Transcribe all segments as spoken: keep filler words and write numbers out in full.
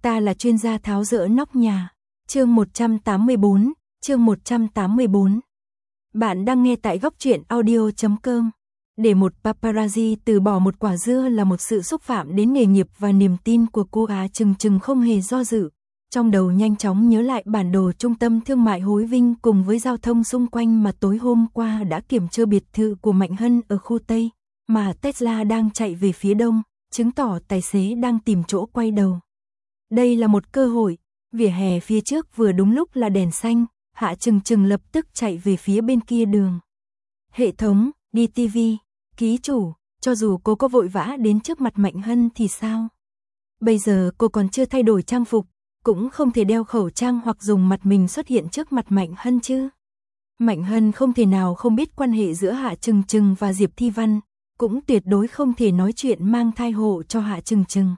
ta là chuyên gia tháo dỡ nóc nhà. Chương một trăm tám mươi bốn, chương một trăm tám mươi bốn. Bạn đang nghe tại góc truyện audio chấm com. Để một paparazzi từ bỏ một quả dưa là một sự xúc phạm đến nghề nghiệp và niềm tin của cô Á Trừng Trừng không hề do dự. Trong đầu nhanh chóng nhớ lại bản đồ trung tâm thương mại Hối Vinh cùng với giao thông xung quanh mà tối hôm qua đã kiểm tra biệt thự của Mạnh Hân ở khu Tây, mà Tesla đang chạy về phía đông, chứng tỏ tài xế đang tìm chỗ quay đầu. Đây là một cơ hội, vỉa hè phía trước vừa đúng lúc là đèn xanh, Hạ Trừng Trừng lập tức chạy về phía bên kia đường. Hệ thống, đê tê vê, ký chủ, cho dù cô có vội vã đến trước mặt Mạnh Hân thì sao? Bây giờ cô còn chưa thay đổi trang phục, cũng không thể đeo khẩu trang hoặc dùng mặt mình xuất hiện trước mặt Mạnh Hân chứ. Mạnh Hân không thể nào không biết quan hệ giữa Hạ Trừng Trừng và Diệp Thi Văn, cũng tuyệt đối không thể nói chuyện mang thai hộ cho Hạ Trừng Trừng.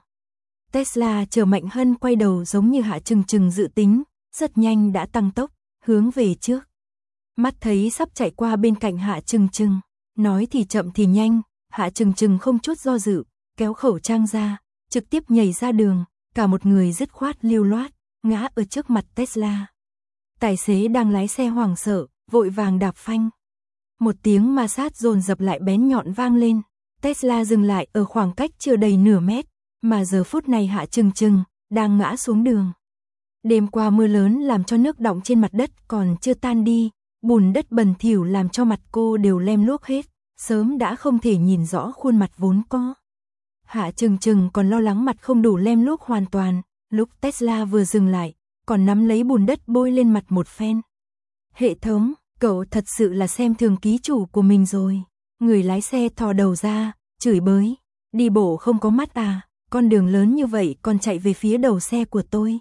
Tesla chờ Mạnh Hân quay đầu giống như Hạ Trừng Trừng dự tính, rất nhanh đã tăng tốc, hướng về trước. Mắt thấy sắp chạy qua bên cạnh Hạ Trừng Trừng, nói thì chậm thì nhanh, Hạ Trừng Trừng không chút do dự, kéo khẩu trang ra, trực tiếp nhảy ra đường, cả một người dứt khoát lưu loát, ngã ở trước mặt Tesla. Tài xế đang lái xe hoảng sợ, vội vàng đạp phanh. Một tiếng ma sát dồn dập lại bén nhọn vang lên, Tesla dừng lại ở khoảng cách chưa đầy nửa mét, mà giờ phút này Hạ Trừng Trừng đang ngã xuống đường. Đêm qua mưa lớn làm cho nước đọng trên mặt đất còn chưa tan đi, bùn đất bẩn thỉu làm cho mặt cô đều lem luốc hết, sớm đã không thể nhìn rõ khuôn mặt vốn có. Hạ Trừng Trừng còn lo lắng mặt không đủ lem luốc hoàn toàn, lúc Tesla vừa dừng lại, còn nắm lấy bùn đất bôi lên mặt một phen. Hệ thống, cậu thật sự là xem thường ký chủ của mình rồi. Người lái xe thò đầu ra, chửi bới, đi bộ không có mắt à, con đường lớn như vậy còn chạy về phía đầu xe của tôi.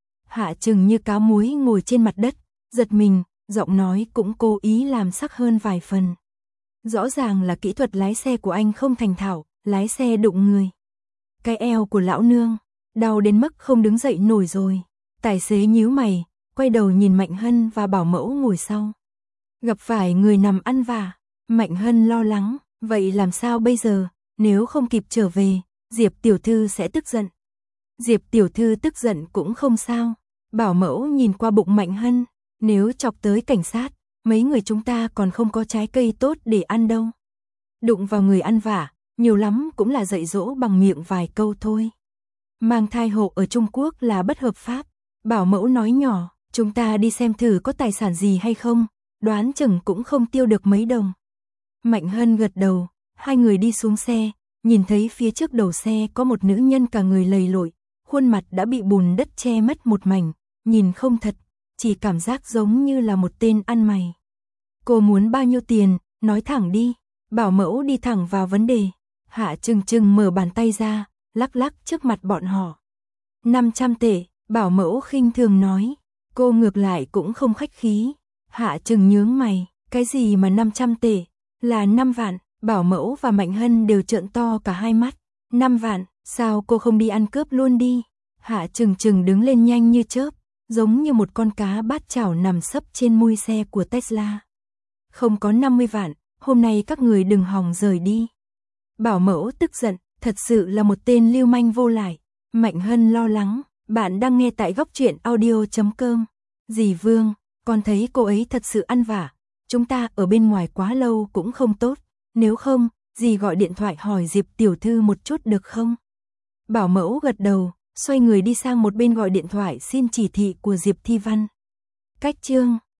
Hạ Trừng như cá muối ngồi trên mặt đất, giật mình, giọng nói cũng cố ý làm sắc hơn vài phần. Rõ ràng là kỹ thuật lái xe của anh không thành thạo, lái xe đụng người. Cái eo của lão nương, đau đến mức không đứng dậy nổi rồi. Tài xế nhíu mày, quay đầu nhìn Mạnh Hân và bảo mẫu ngồi sau. Gặp phải người nằm ăn vạ, Mạnh Hân lo lắng, vậy làm sao bây giờ, nếu không kịp trở về, Diệp tiểu thư sẽ tức giận. Diệp tiểu thư tức giận cũng không sao. Bảo mẫu nhìn qua bụng Mạnh Hân, nếu chọc tới cảnh sát, mấy người chúng ta còn không có trái cây tốt để ăn đâu. Đụng vào người ăn vạ, nhiều lắm cũng là dạy dỗ bằng miệng vài câu thôi. Mang thai hộ ở Trung Quốc là bất hợp pháp. Bảo mẫu nói nhỏ, chúng ta đi xem thử có tài sản gì hay không, đoán chừng cũng không tiêu được mấy đồng. Mạnh Hân gật đầu, hai người đi xuống xe, nhìn thấy phía trước đầu xe có một nữ nhân cả người lầy lội, khuôn mặt đã bị bùn đất che mất một mảnh, nhìn không thật, chỉ cảm giác giống như là một tên ăn mày. Cô muốn bao nhiêu tiền, nói thẳng đi. Bảo mẫu đi thẳng vào vấn đề. Hạ Trừng Trừng mở bàn tay ra, lắc lắc trước mặt bọn họ. năm trăm tệ, bảo mẫu khinh thường nói. Cô ngược lại cũng không khách khí. Hạ Trừng nhướng mày, cái gì mà năm trăm tệ, là năm vạn. Bảo mẫu và Mạnh Hân đều trợn to cả hai mắt. năm vạn, sao cô không đi ăn cướp luôn đi? Hạ Trừng Trừng đứng lên nhanh như chớp, giống như một con cá bát chảo nằm sấp trên mui xe của Tesla. Không có năm mươi vạn, hôm nay các người đừng hòng rời đi. Bảo mẫu tức giận, thật sự là một tên lưu manh vô lại. Mạnh Hân lo lắng, bạn đang nghe tại góc truyện audio chấm com. Dì Vương, con thấy cô ấy thật sự ăn vạ, chúng ta ở bên ngoài quá lâu cũng không tốt, nếu không, dì gọi điện thoại hỏi Diệp tiểu thư một chút được không? Bảo mẫu gật đầu, xoay người đi sang một bên gọi điện thoại xin chỉ thị của Diệp Thi Văn. Cách chương